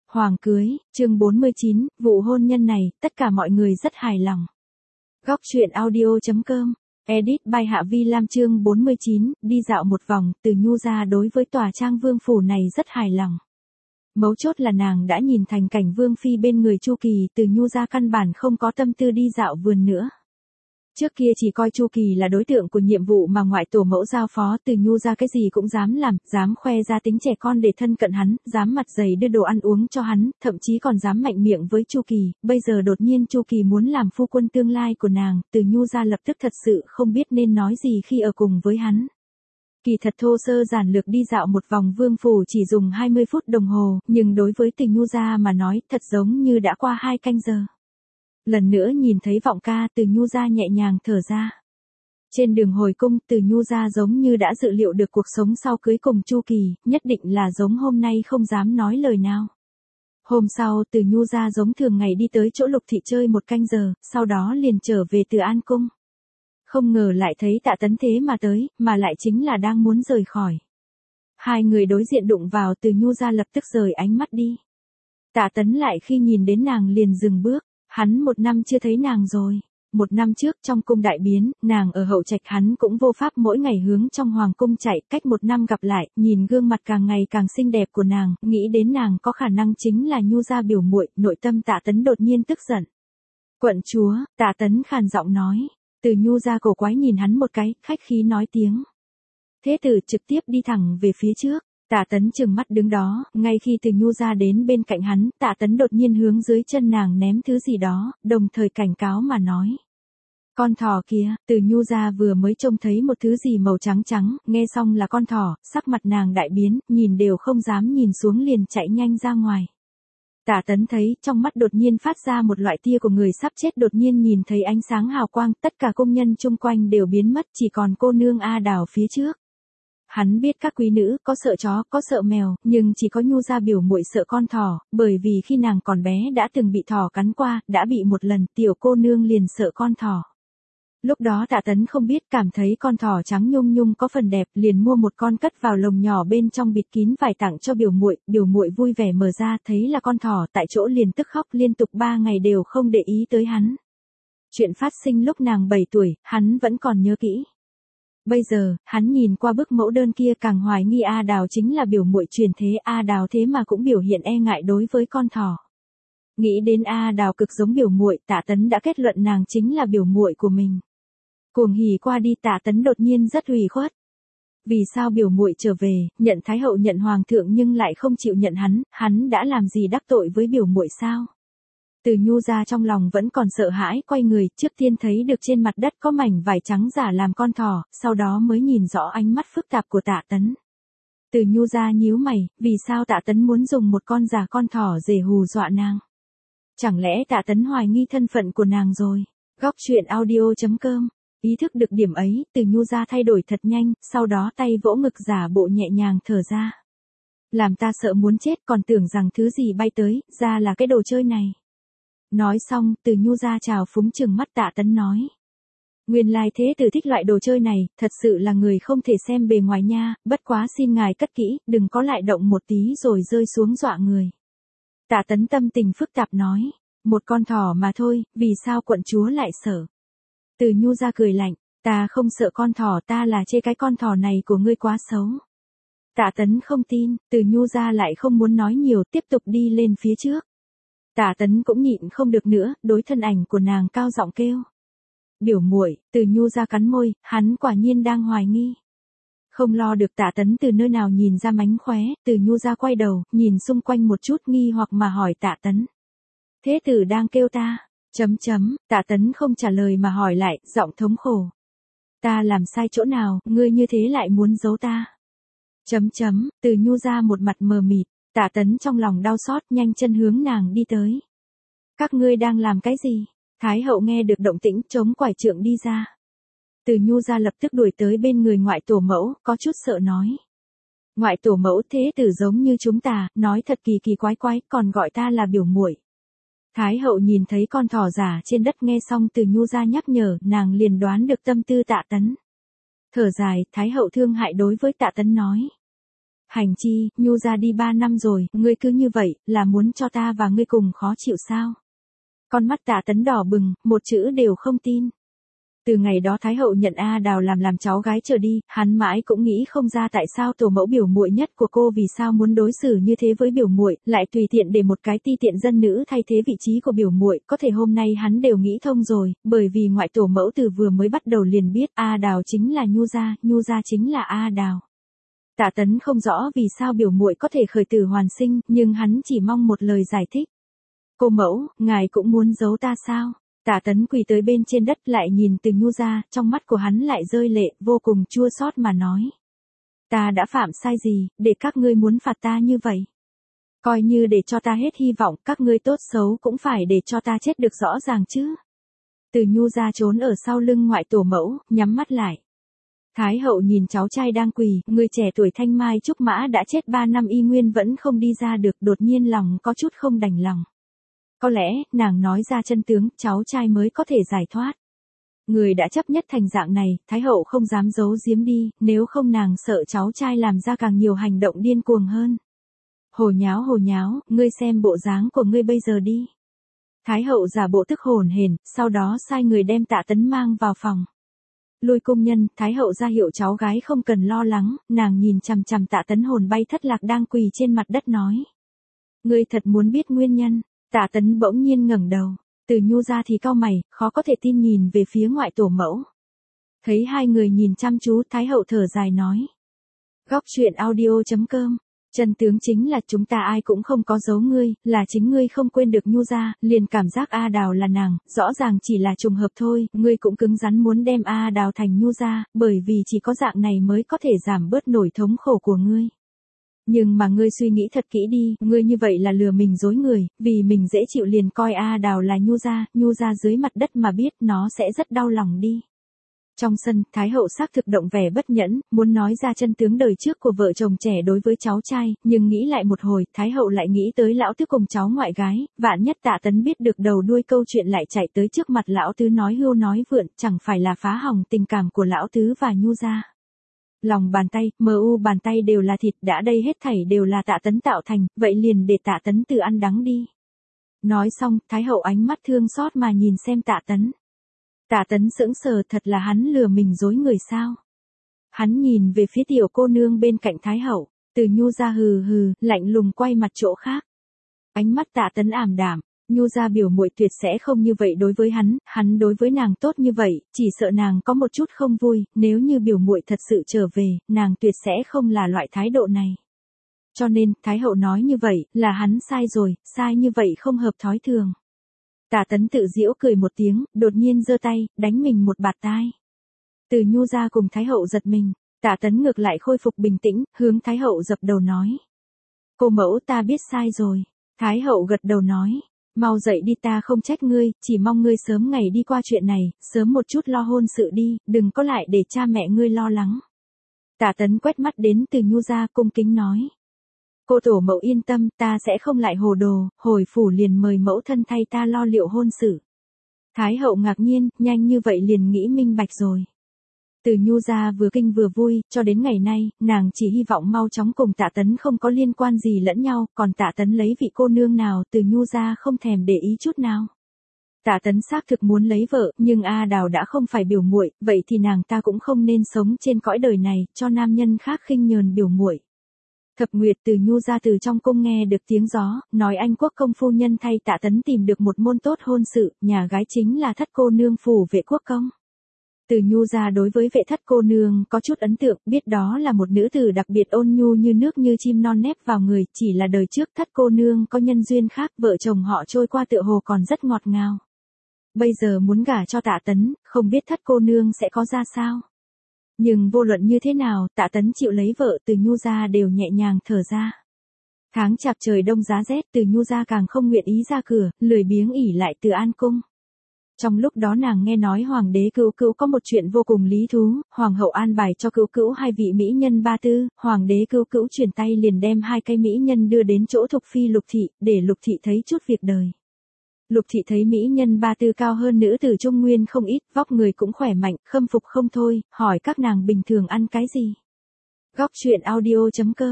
Hoàng cưới, chương 49, vụ hôn nhân này, tất cả mọi người rất hài lòng. Góc truyện audio.com, edit by Hạ Vi Lam chương 49, đi dạo một vòng, Từ Nhu ra đối với tòa trang vương phủ này rất hài lòng. Mấu chốt là nàng đã nhìn thành cảnh vương phi bên người Chu Kỳ, Từ Nhu ra căn bản không có tâm tư đi dạo vườn nữa. Trước kia chỉ coi Chu Kỳ là đối tượng của nhiệm vụ mà ngoại tổ mẫu giao phó, Từ Nhu ra cái gì cũng dám làm, dám khoe ra tính trẻ con để thân cận hắn, dám mặt dày đưa đồ ăn uống cho hắn, thậm chí còn dám mạnh miệng với Chu Kỳ. Bây giờ đột nhiên Chu Kỳ muốn làm phu quân tương lai của nàng, Từ Nhu ra lập tức thật sự không biết nên nói gì khi ở cùng với hắn. Kỳ thật thô sơ giản lược đi dạo một vòng vương phủ chỉ dùng 20 phút đồng hồ, nhưng đối với Từ Nhu ra mà nói thật giống như đã qua 2 canh giờ. Lần nữa nhìn thấy vọng ca, Từ Nhu ra nhẹ nhàng thở ra. Trên đường hồi cung, Từ Nhu ra giống như đã dự liệu được cuộc sống sau cưới cùng Chu Kỳ, nhất định là giống hôm nay không dám nói lời nào. Hôm sau, Từ Nhu ra giống thường ngày đi tới chỗ Lục Thị chơi 1 canh giờ, sau đó liền trở về Từ An cung. Không ngờ lại thấy Tạ Tấn thế mà tới, mà lại chính là đang muốn rời khỏi. Hai người đối diện đụng vào, Từ Nhu ra lập tức rời ánh mắt đi. Tạ Tấn lại khi nhìn đến nàng liền dừng bước. Hắn 1 năm chưa thấy nàng rồi. 1 năm trước trong cung đại biến, nàng ở hậu trạch, hắn cũng vô pháp mỗi ngày hướng trong hoàng cung chạy, cách 1 năm gặp lại, nhìn gương mặt càng ngày càng xinh đẹp của nàng, nghĩ đến nàng có khả năng chính là Nhu gia biểu muội, nội tâm Tạ Tấn đột nhiên tức giận. Quận chúa, Tạ Tấn khàn giọng nói. Từ Nhu gia cổ quái nhìn hắn một cái, khách khí nói tiếng. Thế tử trực tiếp đi thẳng về phía trước. Tạ Tấn trừng mắt đứng đó, ngay khi Từ Nhu ra đến bên cạnh hắn, Tạ Tấn đột nhiên hướng dưới chân nàng ném thứ gì đó, đồng thời cảnh cáo mà nói. Con thỏ kia, Từ Nhu ra vừa mới trông thấy một thứ gì màu trắng trắng, nghe xong là con thỏ, sắc mặt nàng đại biến, nhìn đều không dám nhìn xuống liền chạy nhanh ra ngoài. Tạ Tấn thấy, trong mắt đột nhiên phát ra một loại tia của người sắp chết, đột nhiên nhìn thấy ánh sáng hào quang, tất cả công nhân chung quanh đều biến mất, chỉ còn cô nương A Đào phía trước. Hắn biết các quý nữ có sợ chó, có sợ mèo, nhưng chỉ có Nhu gia biểu muội sợ con thỏ, bởi vì khi nàng còn bé đã từng bị thỏ cắn qua, đã bị một lần, tiểu cô nương liền sợ con thỏ. Lúc đó Tạ Tấn không biết, cảm thấy con thỏ trắng nhung nhung có phần đẹp, liền mua một con cất vào lồng nhỏ bên trong bịt kín vải tặng cho biểu muội vui vẻ mở ra, thấy là con thỏ, tại chỗ liền tức khóc liên tục 3 ngày đều không để ý tới hắn. Chuyện phát sinh lúc nàng 7 tuổi, hắn vẫn còn nhớ kỹ. Bây giờ, hắn nhìn qua bức mẫu đơn kia càng hoài nghi A Đào chính là biểu muội truyền thế, A Đào thế mà cũng biểu hiện e ngại đối với con thỏ. Nghĩ đến A Đào cực giống biểu muội, Tạ Tấn đã kết luận nàng chính là biểu muội của mình. Cuồng hỉ qua đi, Tạ Tấn đột nhiên rất ủy khuất. Vì sao biểu muội trở về, nhận thái hậu nhận hoàng thượng nhưng lại không chịu nhận hắn đã làm gì đắc tội với biểu muội sao? Từ Nhu ra trong lòng vẫn còn sợ hãi, quay người, trước tiên thấy được trên mặt đất có mảnh vải trắng giả làm con thỏ, sau đó mới nhìn rõ ánh mắt phức tạp của Tạ Tấn. Từ Nhu ra nhíu mày, vì sao Tạ Tấn muốn dùng một con giả con thỏ để hù dọa nàng? Chẳng lẽ Tạ Tấn hoài nghi thân phận của nàng rồi? Góc truyện audio.com. Ý thức được điểm ấy, Từ Nhu ra thay đổi thật nhanh, sau đó tay vỗ ngực giả bộ nhẹ nhàng thở ra. Làm ta sợ muốn chết, còn tưởng rằng thứ gì bay tới, ra là cái đồ chơi này. Nói xong, Từ Nhu ra trào phúng chừng mắt Tạ Tấn nói. Nguyên lai thế tử thích loại đồ chơi này, thật sự là người không thể xem bề ngoài nha, bất quá xin ngài cất kỹ, đừng có lại động một tí rồi rơi xuống dọa người. Tạ Tấn tâm tình phức tạp nói, một con thỏ mà thôi, vì sao quận chúa lại sợ? Từ Nhu ra cười lạnh, ta không sợ con thỏ, ta là chê cái con thỏ này của ngươi quá xấu. Tạ Tấn không tin, Từ Nhu ra lại không muốn nói nhiều, tiếp tục đi lên phía trước. Tạ Tấn cũng nhịn không được nữa, đối thân ảnh của nàng cao giọng kêu. Biểu muội, Từ Nhu ra cắn môi, hắn quả nhiên đang hoài nghi. Không lo được Tạ Tấn từ nơi nào nhìn ra mánh khóe, Từ Nhu ra quay đầu, nhìn xung quanh một chút nghi hoặc mà hỏi Tạ Tấn. Thế tử đang kêu ta, Tạ Tấn không trả lời mà hỏi lại, giọng thống khổ. Ta làm sai chỗ nào, ngươi như thế lại muốn giấu ta? Từ Nhu ra một mặt mờ mịt. Tạ Tấn trong lòng đau xót, nhanh chân hướng nàng đi tới. Các ngươi đang làm cái gì? Thái hậu nghe được động tĩnh, chống quải trượng đi ra. Từ Nhu ra lập tức đuổi tới bên người ngoại tổ mẫu, có chút sợ nói. Ngoại tổ mẫu, thế tử giống như chúng ta, nói thật kỳ kỳ quái quái, còn gọi ta là biểu muội. Thái hậu nhìn thấy con thỏ giả trên đất, nghe xong Từ Nhu ra nhắc nhở, nàng liền đoán được tâm tư Tạ Tấn. Thở dài, Thái hậu thương hại đối với Tạ Tấn nói. Hành chi, Nhu ra đi 3 năm rồi, ngươi cứ như vậy, là muốn cho ta và ngươi cùng khó chịu sao? Con mắt Tạ Tấn đỏ bừng, một chữ đều không tin. Từ ngày đó Thái hậu nhận A Đào làm cháu gái trở đi, hắn mãi cũng nghĩ không ra tại sao tổ mẫu biểu muội nhất của cô vì sao muốn đối xử như thế với biểu muội, lại tùy tiện để một cái ti tiện dân nữ thay thế vị trí của biểu muội, có thể hôm nay hắn đều nghĩ thông rồi, bởi vì ngoại tổ mẫu từ vừa mới bắt đầu liền biết A Đào chính là Nhu gia chính là A Đào. Tạ Tấn không rõ vì sao biểu muội có thể khởi tử hoàn sinh, nhưng hắn chỉ mong một lời giải thích. Cô mẫu, ngài cũng muốn giấu ta sao? Tạ Tấn quỳ tới bên trên đất lại nhìn từ Nhu ra, trong mắt của hắn lại rơi lệ, vô cùng chua xót mà nói. Ta đã phạm sai gì, để các ngươi muốn phạt ta như vậy? Coi như để cho ta hết hy vọng, các ngươi tốt xấu cũng phải để cho ta chết được rõ ràng chứ. Từ Nhu ra trốn ở sau lưng ngoại tổ mẫu, nhắm mắt lại. Thái hậu nhìn cháu trai đang quỳ, người trẻ tuổi Thanh Mai Trúc Mã đã chết 3 năm y nguyên vẫn không đi ra được, đột nhiên lòng có chút không đành lòng. Có lẽ, nàng nói ra chân tướng, cháu trai mới có thể giải thoát. Người đã chấp nhất thành dạng này, Thái hậu không dám giấu giếm đi, nếu không nàng sợ cháu trai làm ra càng nhiều hành động điên cuồng hơn. Hồ nháo, ngươi xem bộ dáng của ngươi bây giờ đi. Thái hậu giả bộ tức hổn hển, sau đó sai người đem Tạ Tấn mang vào phòng. Lui cung nhân, Thái hậu ra hiệu cháu gái không cần lo lắng, nàng nhìn chằm chằm Tạ Tấn hồn bay thất lạc đang quỳ trên mặt đất nói. Ngươi thật muốn biết nguyên nhân? Tạ Tấn bỗng nhiên ngẩng đầu, từ Nhu ra thì cau mày, khó có thể tin nhìn về phía ngoại tổ mẫu. Thấy hai người nhìn chăm chú, Thái hậu thở dài nói. Góc truyện audio.com, chân tướng chính là chúng ta ai cũng không có giấu ngươi, là chính ngươi không quên được Nhu ra, liền cảm giác A Đào là nàng, rõ ràng chỉ là trùng hợp thôi, ngươi cũng cứng rắn muốn đem A Đào thành Nhu ra, bởi vì chỉ có dạng này mới có thể giảm bớt nỗi thống khổ của ngươi. Nhưng mà ngươi suy nghĩ thật kỹ đi, ngươi như vậy là lừa mình dối người, vì mình dễ chịu liền coi A Đào là Nhu ra dưới mặt đất mà biết nó sẽ rất đau lòng đi. Trong sân, Thái hậu xác thực động vẻ bất nhẫn, muốn nói ra chân tướng đời trước của vợ chồng trẻ đối với cháu trai, nhưng nghĩ lại một hồi, Thái hậu lại nghĩ tới lão tứ cùng cháu ngoại gái, vạn nhất Tạ Tấn biết được đầu đuôi câu chuyện lại chạy tới trước mặt lão tứ nói hưu nói vượn, chẳng phải là phá hỏng tình cảm của lão tứ và Nhu ra. Lòng bàn tay, bàn tay đều là thịt, đã đây hết thảy đều là Tạ Tấn tạo thành, vậy liền để Tạ Tấn tự ăn đắng đi. Nói xong, Thái hậu ánh mắt thương xót mà nhìn xem Tạ Tấn. Tạ Tấn sững sờ, thật là hắn lừa mình dối người sao? Hắn nhìn về phía tiểu cô nương bên cạnh Thái hậu, từ Nhu ra hừ hừ, lạnh lùng quay mặt chỗ khác. Ánh mắt Tạ Tấn ảm đạm. Nhu ra biểu muội tuyệt sẽ không như vậy đối với hắn đối với nàng tốt như vậy, chỉ sợ nàng có một chút không vui, nếu như biểu muội thật sự trở về, nàng tuyệt sẽ không là loại thái độ này. Cho nên, Thái hậu nói như vậy, là hắn sai rồi, sai như vậy không hợp thói thường. Tạ Tấn tự giễu cười một tiếng, đột nhiên giơ tay, đánh mình một bạt tai. Từ Nhu ra cùng Thái hậu giật mình, Tạ Tấn ngược lại khôi phục bình tĩnh, hướng Thái hậu dập đầu nói. Cô mẫu ta biết sai rồi. Thái hậu gật đầu nói. Mau dậy đi, ta không trách ngươi, chỉ mong ngươi sớm ngày đi qua chuyện này, sớm một chút lo hôn sự đi, đừng có lại để cha mẹ ngươi lo lắng. Tạ Tấn quét mắt đến từ Nhu ra cung kính nói. Cô tổ mẫu yên tâm, ta sẽ không lại hồ đồ, hồi phủ liền mời mẫu thân thay ta lo liệu hôn sự. Thái hậu ngạc nhiên, nhanh như vậy liền nghĩ minh bạch rồi. Từ Nhu ra vừa kinh vừa vui, cho đến ngày nay, nàng chỉ hy vọng mau chóng cùng Tạ Tấn không có liên quan gì lẫn nhau, còn Tạ Tấn lấy vị cô nương nào từ Nhu ra không thèm để ý chút nào. Tạ Tấn xác thực muốn lấy vợ, nhưng A Đào đã không phải biểu muội, vậy thì nàng ta cũng không nên sống trên cõi đời này, cho nam nhân khác khinh nhờn biểu muội. Thập Nguyệt từ Nhu ra từ trong cung nghe được tiếng gió, nói Anh quốc công phu nhân thay Tạ Tấn tìm được một môn tốt hôn sự, nhà gái chính là Thất cô nương phủ vệ quốc công. Từ Nhu ra đối với vệ Thất cô nương có chút ấn tượng, biết đó là một nữ tử đặc biệt ôn nhu như nước như chim non nép vào người, chỉ là đời trước Thất cô nương có nhân duyên khác, vợ chồng họ trôi qua tựa hồ còn rất ngọt ngào. Bây giờ muốn gả cho Tạ Tấn, không biết Thất cô nương sẽ có ra sao. Nhưng vô luận như thế nào, Tạ Tấn chịu lấy vợ, từ Nhu ra đều nhẹ nhàng thở ra. Tháng chạp trời đông giá rét, từ Nhu ra càng không nguyện ý ra cửa, lười biếng ỉ lại Từ An cung. Trong lúc đó nàng nghe nói hoàng đế Cữu Cữu có một chuyện vô cùng lý thú, hoàng hậu an bài cho Cữu Cữu hai vị mỹ nhân ba tư, hoàng đế Cữu Cữu chuyển tay liền đem hai cái mỹ nhân đưa đến chỗ Thục phi Lục thị, để Lục thị thấy chút việc đời. Lục thị thấy mỹ nhân ba tư cao hơn nữ tử Trung Nguyên không ít, vóc người cũng khỏe mạnh, khâm phục không thôi, hỏi các nàng bình thường ăn cái gì. Góc truyện audio.com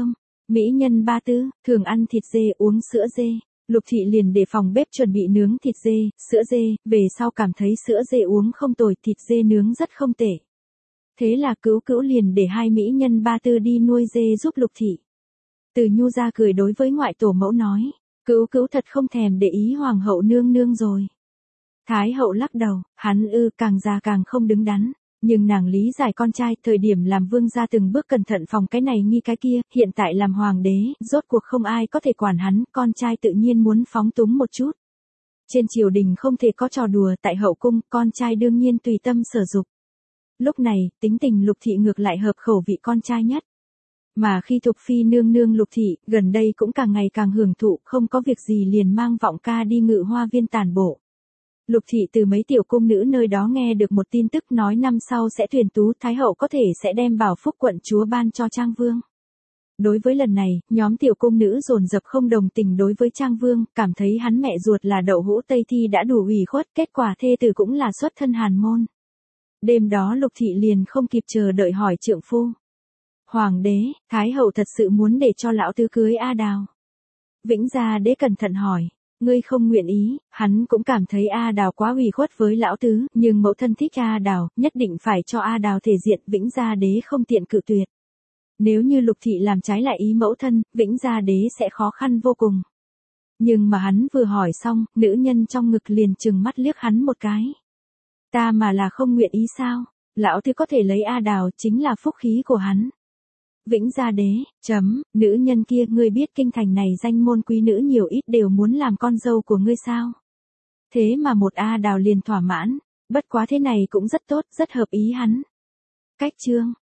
Mỹ nhân Ba Tư, thường ăn thịt dê uống sữa dê. Lục thị liền để phòng bếp chuẩn bị nướng thịt dê, sữa dê, về sau cảm thấy sữa dê uống không tồi, thịt dê nướng rất không tệ. Thế là Cữu Cữu liền để hai mỹ nhân Ba Tư đi nuôi dê giúp Lục thị. Từ Nhu ra cười đối với ngoại tổ mẫu nói, Cữu Cữu thật không thèm để ý hoàng hậu nương nương rồi. Thái hậu lắc đầu, hắn càng già càng không đứng đắn. Nhưng nàng lý giải con trai, thời điểm làm vương gia từng bước cẩn thận phòng cái này nghi cái kia, hiện tại làm hoàng đế, rốt cuộc không ai có thể quản hắn, con trai tự nhiên muốn phóng túng một chút. Trên triều đình không thể có trò đùa, tại hậu cung, con trai đương nhiên tùy tâm sở dục. Lúc này, tính tình Lục thị ngược lại hợp khẩu vị con trai nhất. Mà khi Thục phi nương nương Lục thị, gần đây cũng càng ngày càng hưởng thụ, không có việc gì liền mang vọng ca đi Ngự Hoa Viên tản bộ. Lục thị từ mấy tiểu cung nữ nơi đó nghe được một tin tức nói năm sau sẽ tuyển tú, Thái hậu có thể sẽ đem Bảo Phúc quận chúa ban cho Trang Vương. Đối với lần này, nhóm tiểu cung nữ dồn dập không đồng tình đối với Trang Vương, cảm thấy hắn mẹ ruột là đậu hũ Tây Thi đã đủ ủy khuất, kết quả thê tử cũng là xuất thân hàn môn. Đêm đó Lục thị liền không kịp chờ đợi hỏi trượng phu. Hoàng đế, Thái hậu thật sự muốn để cho lão tứ cưới A Đào. Vĩnh Gia đế cẩn thận hỏi. Ngươi không nguyện ý, hắn cũng cảm thấy A Đào quá ủy khuất với lão tứ, nhưng mẫu thân thích A Đào, nhất định phải cho A Đào thể diện, Vĩnh Gia đế không tiện cự tuyệt. Nếu như Lục thị làm trái lại ý mẫu thân, Vĩnh Gia đế sẽ khó khăn vô cùng. Nhưng mà hắn vừa hỏi xong, nữ nhân trong ngực liền trừng mắt liếc hắn một cái. Ta mà là không nguyện ý sao? Lão tứ có thể lấy A Đào chính là phúc khí của hắn. Vĩnh Gia đế, nữ nhân kia, ngươi biết kinh thành này danh môn quý nữ nhiều ít đều muốn làm con dâu của ngươi sao? Thế mà một A Đào liền thỏa mãn, bất quá thế này cũng rất tốt, rất hợp ý hắn. Cách chương